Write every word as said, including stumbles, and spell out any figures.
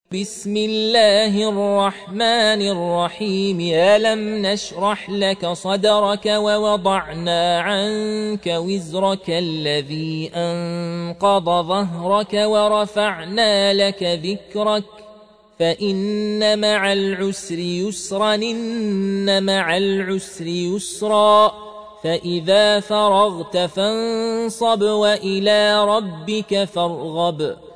بسم الله الرحمن الرحيم. ألم نشرح لك صدرك ووضعنا عنك وزرك الذي أنقض ظهرك ورفعنا لك ذكرك فإن مع العسر يسرا إن مع العسر يسرا فإذا فرغت فانصب وإلى ربك فارغب.